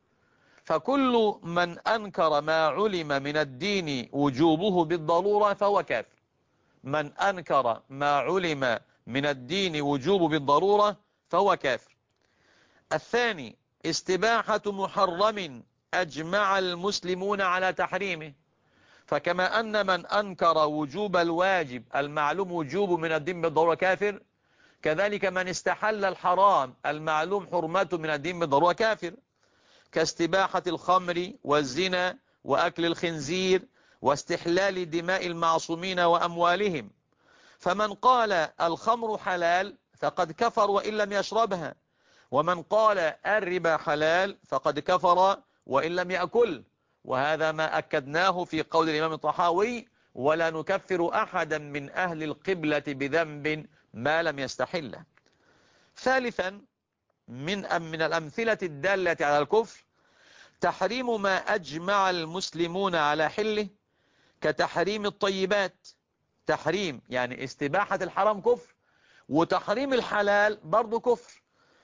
فكل من أنكر ما علم من الدين وجوبه بالضرورة فهو كافر. من أنكر ما علم من الدين وجوبه بالضرورة فهو كافر. الثاني استباحة محرم أجمع المسلمون على تحريمه، فكما أن من أنكر وجوب الواجب المعلوم وجوبه من الدين بالضرورة كافر، كذلك من استحل الحرام المعلوم حرمته من الدين بالضرورة كافر، كاستباحة الخمر والزنا وأكل الخنزير واستحلال دماء المعصومين وأموالهم. فمن قال الخمر حلال فقد كفر وإن لم يشربها، ومن قال الربا حلال فقد كفر وإن لم يأكل، وهذا ما أكدناه في قول الإمام الطحاوي ولا نكفر أحدا من أهل القبلة بذنب ما لم يستحله. ثالثا من الأمثلة الدالة على الكفر تحريم ما أجمع المسلمون على حله، كتحريم الطيبات. تحريم يعني استباحة الحرام كفر، وتحريم الحلال برضو كفر.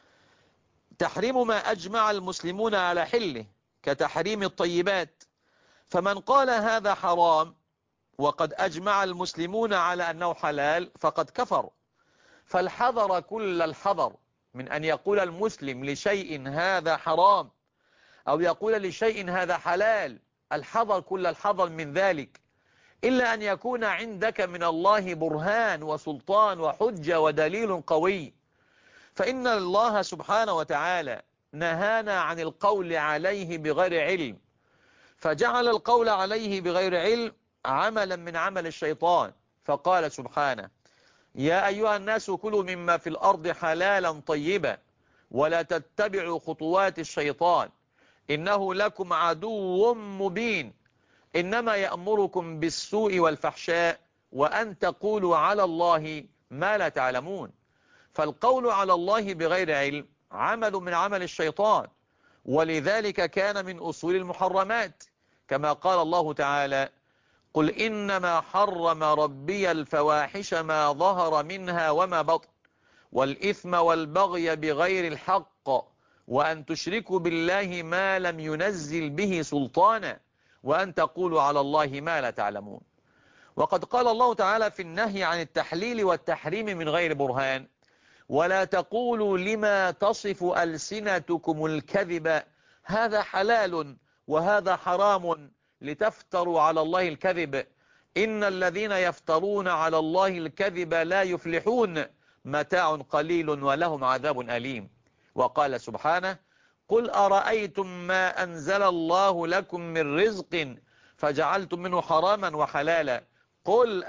تحريم ما أجمع المسلمون على حله كتحريم الطيبات، فمن قال هذا حرام وقد أجمع المسلمون على أنه حلال فقد كفر. فالحذر كل الحذر من أن يقول المسلم لشيء هذا حرام أو يقول لشيء هذا حلال، الحذر كل الحذر من ذلك، إلا أن يكون عندك من الله برهان وسلطان وحجة ودليل قوي. فإن الله سبحانه وتعالى نهانا عن القول عليه بغير علم، فجعل القول عليه بغير علم عملا من عمل الشيطان، فقال سبحانه يا أيها الناس كلوا مما في الأرض حلالا طيبا ولا تتبعوا خطوات الشيطان إنه لكم عدو مبين إنما يأمركم بالسوء والفحشاء وأن تقولوا على الله ما لا تعلمون. فالقول على الله بغير علم عمل من عمل الشيطان، ولذلك كان من أصول المحرمات، كما قال الله تعالى قل إنما حرم ربي الفواحش ما ظهر منها وما بطن والإثم والبغي بغير الحق وأن تشركوا بالله ما لم ينزل به سلطانا وأن تقولوا على الله ما لا تعلمون. وقد قال الله تعالى في النهي عن التحليل والتحريم من غير برهان: ولا تقولوا لما تصف ألسنتكم الكذب هذا حلال وهذا حرام لتفتروا على الله الكذب إن الذين يفترون على الله الكذب لا يفلحون متاع قليل ولهم عذاب أليم. وقال سبحانه: قل أرأيتم ما أنزل الله لكم من رزق فجعلتم منه حراما وحلالا قل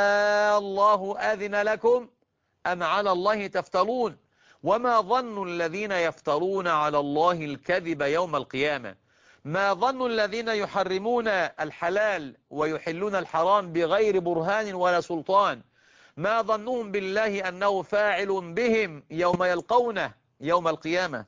الله أذن لكم أم على الله تفترون وما ظن الذين يفترون على الله الكذب يوم القيامة ما ظن الذين يحرمون الحلال ويحلون الحرام بغير برهان ولا سلطان ما ظنهم بالله أنه فاعل بهم يوم يلقونه يوم القيامة.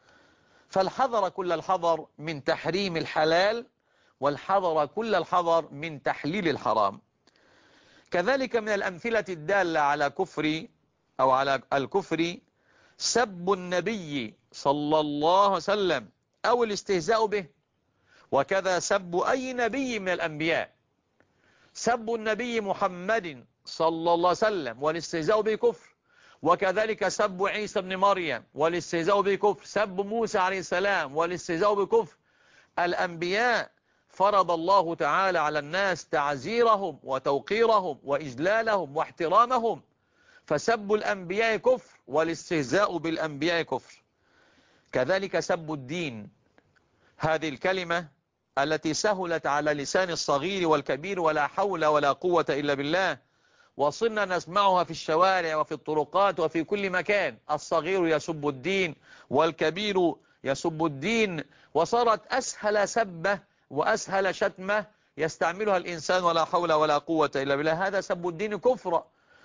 فالحذر كل الحذر من تحريم الحلال والحذر كل الحذر من تحليل الحرام. كذلك من الأمثلة الدالة على كفر أو على الكفر سب النبي صلى الله عليه وسلم أو الاستهزاء به، وكذا سب أي نبي من الأنبياء. سب النبي محمد صلى الله عليه وسلم والاستهزاء به كفر، وكذلك سب عيسى بن مريم والاستهزاء به كفر، سب موسى عليه السلام والاستهزاء بكفر. الأنبياء فرض الله تعالى على الناس تعزيرهم وتوقيرهم وإجلالهم واحترامهم، فسب الأنبياء كفر والاستهزاء بالأنبياء كفر. كذلك سب الدين، هذه الكلمة التي سهلت على لسان الصغير والكبير ولا حول ولا قوة إلا بالله، وصلنا نسمعها في الشوارع وفي الطرقات وفي كل مكان. الصغير يسب الدين والكبير يسب الدين، وصارت أسهل سبة وأسهل شتمة يستعملها الإنسان ولا حول ولا قوة إلا بالله. هذا سب الدين كفر.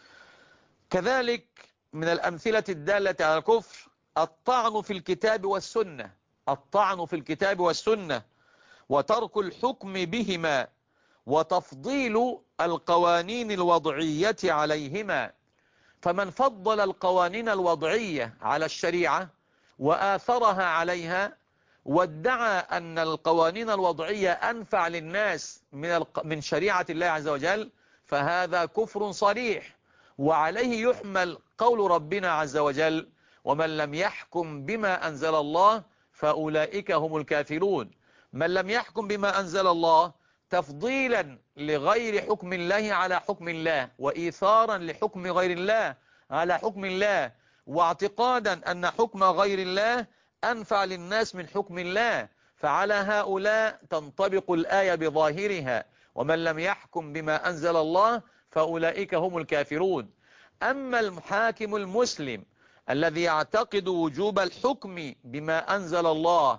كذلك من الأمثلة الدالة على الكفر الطعن في الكتاب والسنة، الطعن في الكتاب والسنة وترك الحكم بهما وتفضيل القوانين الوضعية عليهما. فمن فضل القوانين الوضعية على الشريعة وآثرها عليها وادعى أن القوانين الوضعية أنفع للناس من شريعة الله عز وجل فهذا كفر صريح، وعليه يحمل قول ربنا عز وجل: ومن لم يحكم بما أنزل الله فأولئك هم الكافرون. من لم يحكم بما أنزل الله تفضيلا لغير حكم الله على حكم الله، وإيثارا لحكم غير الله على حكم الله، واعتقادا أن حكم غير الله أنفع للناس من حكم الله، فعلى هؤلاء تنطبق الآية بظاهرها: ومن لم يحكم بما أنزل الله فأولئك هم الكافرون. أما الحاكم المسلم الذي يعتقد وجوب الحكم بما أنزل الله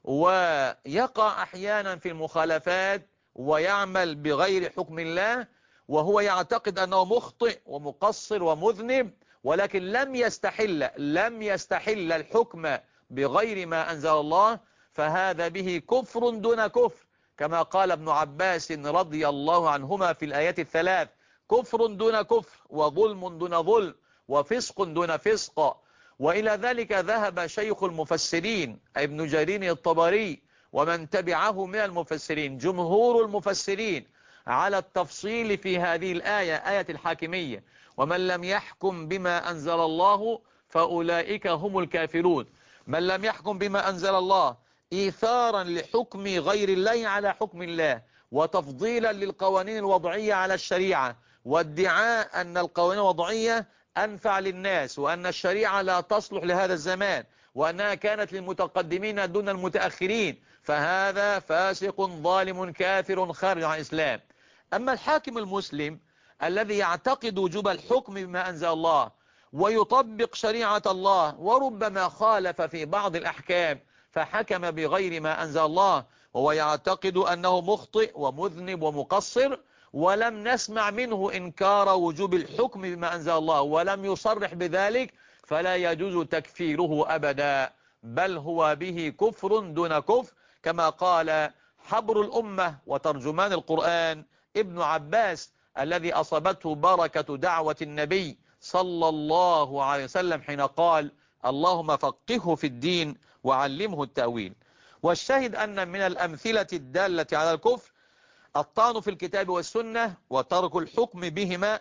ويقع أحيانا في المخالفات ويعمل بغير حكم الله، وهو يعتقد أنه مخطئ ومقصر ومذنب، ولكن لم يستحل الحكم بغير ما أنزل الله، فهذا به كفر دون كفر، كما قال ابن عباس رضي الله عنهما في الآيات الثلاث: كفر دون كفر وظلم دون ظلم وفسق دون فسق. وإلى ذلك ذهب شيخ المفسرين ابن جرير الطبري ومن تبعه من المفسرين، جمهور المفسرين، على التفصيل في هذه الآية، آية الحاكمية: ومن لم يحكم بما أنزل الله فأولئك هم الكافرون. من لم يحكم بما أنزل الله إيثارا لحكم غير الله على حكم الله، وتفضيلا للقوانين الوضعية على الشريعة، وادعاء أن القوانين الوضعية أنفع للناس، وأن الشريعة لا تصلح لهذا الزمان، وأنها كانت للمتقدمين دون المتأخرين، فهذا فاسق ظالم كافر خارج عن الإسلام. أما الحاكم المسلم الذي يعتقد وجوب الحكم بما أنزل الله ويطبق شريعة الله، وربما خالف في بعض الأحكام فحكم بغير ما أنزل الله، وهو يعتقد أنه مخطئ ومذنب ومقصر، ولم نسمع منه إنكار وجوب الحكم بما أنزل الله ولم يصرح بذلك، فلا يجوز تكفيره أبدا، بل هو به كفر دون كفر، كما قال حبر الأمة وترجمان القرآن ابن عباس الذي أصابته بركة دعوة النبي صلى الله عليه وسلم حين قال اللهم فقهه في الدين وعلمه التأويل. والشاهد أن من الأمثلة الدالة على الكفر الطعن في الكتاب والسنة وترك الحكم بهما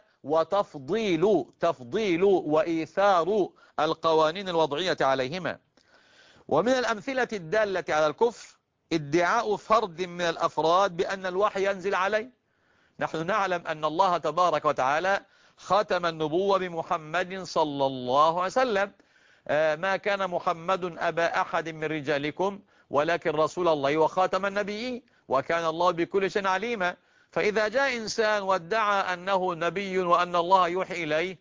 تفضيل وإيثار القوانين الوضعية عليهما. ومن الأمثلة الدالة على الكفر ادعاء فرد من الأفراد بأن الوحي ينزل عليه. نحن نعلم أن الله تبارك وتعالى ختم النبوة بمحمد صلى الله عليه وسلم. ما كان محمد أبا أحد من رجالكم ولكن رسول الله وخاتم النبيين وكان الله بكل شيء عليما. فإذا جاء إنسان وادعى أنه نبي وأن الله يوحي إليه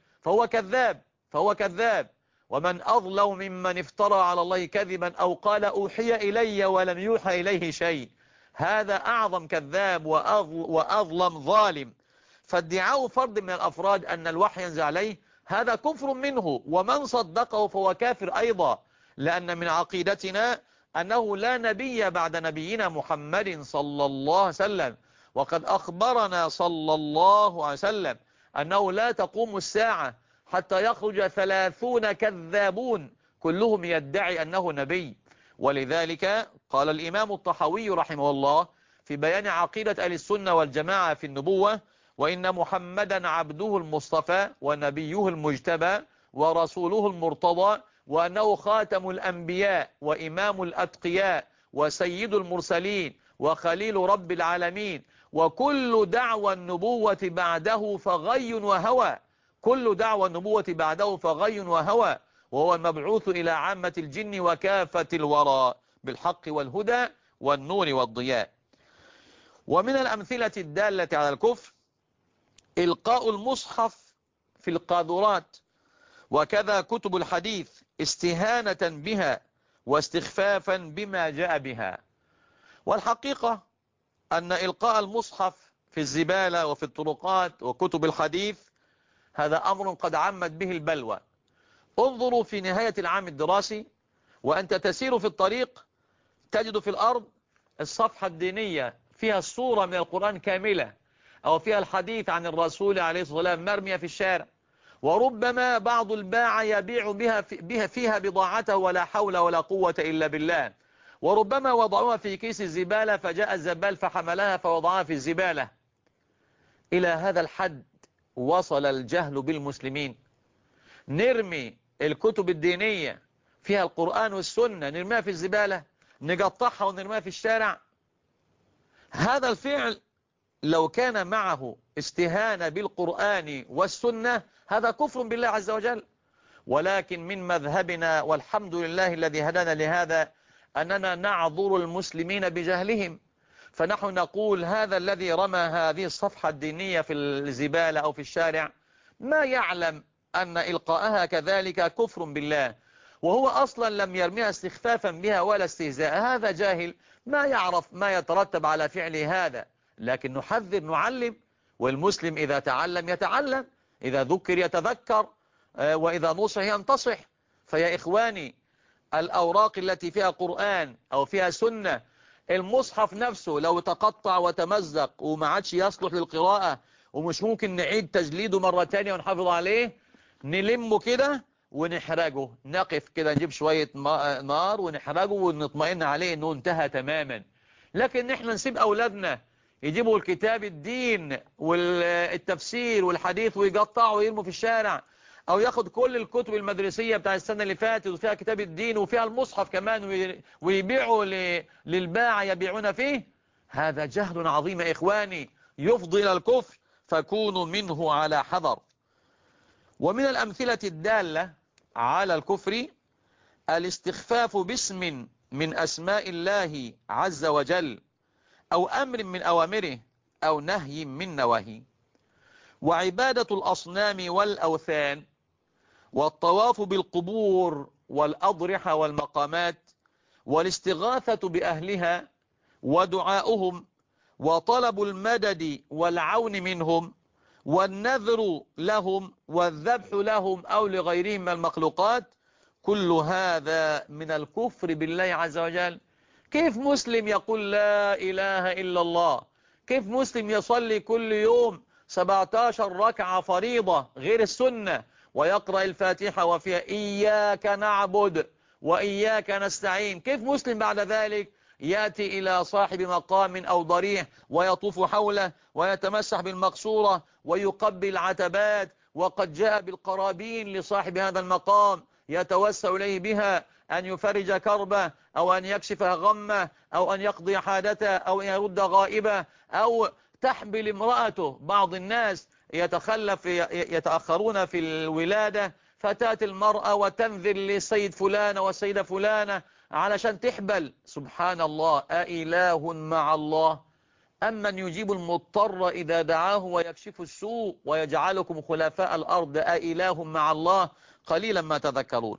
فهو كذاب. ومن أظلم ممن افترى على الله كذبا أو قال أوحي إلي ولم يوحى إليه شيء. هذا أعظم كذاب وأظلم ظالم. فادعاء فرد من الأفراد أن الوحي ينزل عليه هذا كفر منه، ومن صدقه فهو كافر أيضا، لأن من عقيدتنا أنه لا نبي بعد نبينا محمد صلى الله عليه وسلم. وقد أخبرنا صلى الله عليه وسلم أنه لا تقوم الساعة حتى يخرج 30 كذابون كلهم يدعي أنه نبي. ولذلك قال الإمام الطحاوي رحمه الله في بيان عقيدة أهل السنة والجماعة في النبوة: وإن محمدا عبده المصطفى ونبيه المجتبى ورسوله المرتضى، وأنه خاتم الأنبياء وإمام الأتقياء وسيد المرسلين وخليل رب العالمين، وكل دعوى النبوة بعده فغي وهوى. كل دعوى النبوة بعده فغي وهوى، وهو المبعوث إلى عامة الجن وكافة الورى بالحق والهدى والنور والضياء. ومن الأمثلة الدالة على الكفر إلقاء المصحف في القاذورات وكذا كتب الحديث استهانة بها واستخفافا بما جاء بها. والحقيقة أن إلقاء المصحف في الزبالة وفي الطرقات وكتب الحديث هذا أمر قد عمت به البلوى. انظروا في نهاية العام الدراسي وأنت تسير في الطريق تجد في الأرض الصفحة الدينية فيها الصورة من القرآن كاملة أو فيها الحديث عن الرسول عليه الصلاة والسلام مرمية في الشارع، وربما بعض الباعة يبيع بها فيها بضاعته ولا حول ولا قوة إلا بالله، وربما وضعوها في كيس الزبالة فجاء الزبال فحملها فوضعها في الزبالة. إلى هذا الحد وصل الجهل بالمسلمين. نرمي الكتب الدينية فيها القرآن والسنة نرميها في الزبالة، نقطعها ونرميها في الشارع. هذا الفعل لو كان معه استهانة بالقرآن والسنة هذا كفر بالله عز وجل. ولكن من مذهبنا والحمد لله الذي هدانا لهذا أننا نعذر المسلمين بجهلهم، فنحن نقول هذا الذي رمى هذه الصفحة الدينية في الزبالة أو في الشارع ما يعلم أن إلقاءها كذلك كفر بالله، وهو أصلا لم يرميها استخفافا بها ولا استهزاء. هذا جاهل ما يعرف ما يترتب على فعله هذا، لكن نحذر نعلم، والمسلم إذا تعلم يتعلم، إذا ذكر يتذكر، وإذا نصح ينتصح. فيا إخواني الأوراق التي فيها قرآن أو فيها سنة، المصحف نفسه لو تقطع وتمزق وما عادش يصلح للقراءة ومش ممكن نعيد تجليده مرة تانية ونحافظ عليه، نلمه كده ونحرجه، نقف كده نجيب شوية نار ونحرجه ونطمئن عليه انه انتهى تماما. لكن نحن نسيب أولادنا يجيبوا الكتاب الدين والتفسير والحديث ويقطعوا ويرموا في الشارع، او ياخد كل الكتب المدرسية بتاع السنة اللي فاتت وفيها كتاب الدين وفيها المصحف كمان ويبيعوا للباعة يبيعون فيه. هذا جهل عظيم يا إخواني يفضي إلى الكفر، فكونوا منه على حذر. ومن الأمثلة الدالة على الكفر الاستخفاف باسم من أسماء الله عز وجل أو أمر من أوامره أو نهي من نواهيه، وعبادة الأصنام والأوثان، والطواف بالقبور والأضرحة والمقامات، والاستغاثة بأهلها ودعاؤهم، وطلب المدد والعون منهم، والنذر لهم والذبح لهم أو لغيرهم من المخلوقات. كل هذا من الكفر بالله عز وجل. كيف مسلم يقول لا إله إلا الله، كيف مسلم يصلي كل يوم 17 ركعة فريضة غير السنة ويقرأ الفاتحة وفيها إياك نعبد وإياك نستعين، كيف مسلم بعد ذلك يأتي إلى صاحب مقام أو ضريح ويطوف حوله ويتمسح بالمقصورة ويقبل عتبات، وقد جاء بالقرابين لصاحب هذا المقام يتوسل إليه بها أن يفرج كربه أو أن يكشف غمه أو أن يقضي حاجته أو أن يرد غائبه أو تحمل امرأته. بعض الناس يتأخرون في الولادة فتاة المرأة وتنذر لسيد فلانة وسيدة فلانة علشان تحبل. سبحان الله، أإله مع الله؟ أمن يجيب المضطر إذا دعاه ويكشف السوء ويجعلكم خلفاء الأرض أإله مع الله؟ قليلا ما تذكرون.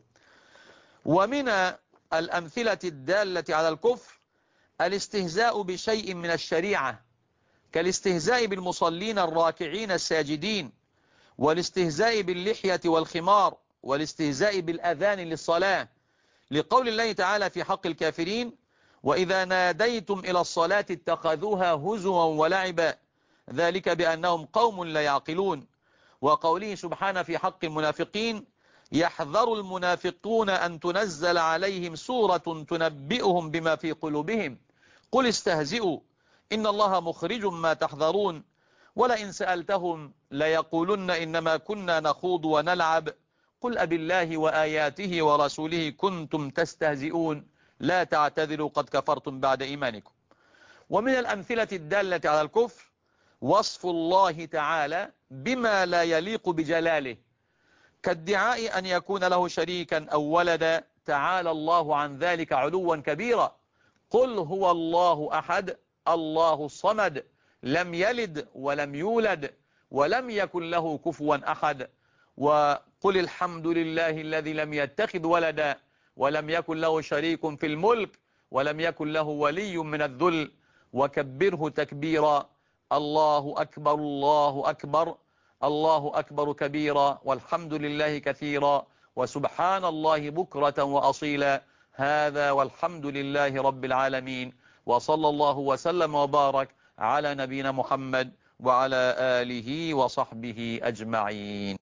ومن الأمثلة الدالة على الكفر الاستهزاء بشيء من الشريعة، كالاستهزاء بالمصلين الراكعين الساجدين، والاستهزاء باللحية والخمار، والاستهزاء بالأذان للصلاة، لقول الله تعالى في حق الكافرين: وإذا ناديتم إلى الصلاة اتخذوها هزوا ولعبا ذلك بأنهم قوم لا يعقلون. وقوله سبحانه في حق المنافقين: يحذر المنافقون أن تنزل عليهم سورة تنبئهم بما في قلوبهم قل استهزئوا إن الله مخرج ما تحذرون ولئن سألتهم ليقولن إنما كنا نخوض ونلعب قل أبالله وآياته ورسوله كنتم تستهزئون لا تعتذروا قد كفرتم بعد إيمانكم. ومن الأمثلة الدالة على الكفر وصف الله تعالى بما لا يليق بجلاله، كادعاء أن يكون له شريكا أو ولدا، تعالى الله عن ذلك علوا كبيرا. قل هو الله أحد الله الصمد لم يلد ولم يولد ولم يكن له كفوا أحد. وقل الحمد لله الذي لم يتخذ ولدا ولم يكن له شريك في الملك ولم يكن له ولي من الذل وكبره تكبيرا. الله أكبر الله أكبر الله أكبر كبيرا والحمد لله كثيرا وسبحان الله بكرة وأصيلا. هذا والحمد لله رب العالمين، وصلى الله وسلم وبارك على نبينا محمد وعلى آله وصحبه أجمعين.